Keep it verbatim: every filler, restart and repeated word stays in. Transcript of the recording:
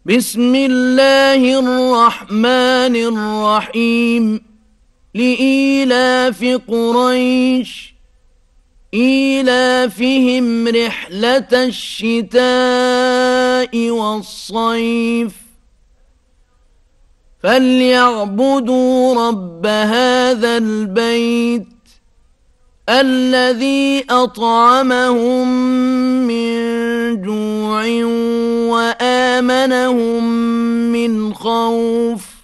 بسم الله الرحمن الرحيم لإيلاف قريش إيلافهم رحلة الشتاء والصيف فليعبدوا رب هذا البيت الذي أطعمهم من جوع وآمنهم من خوف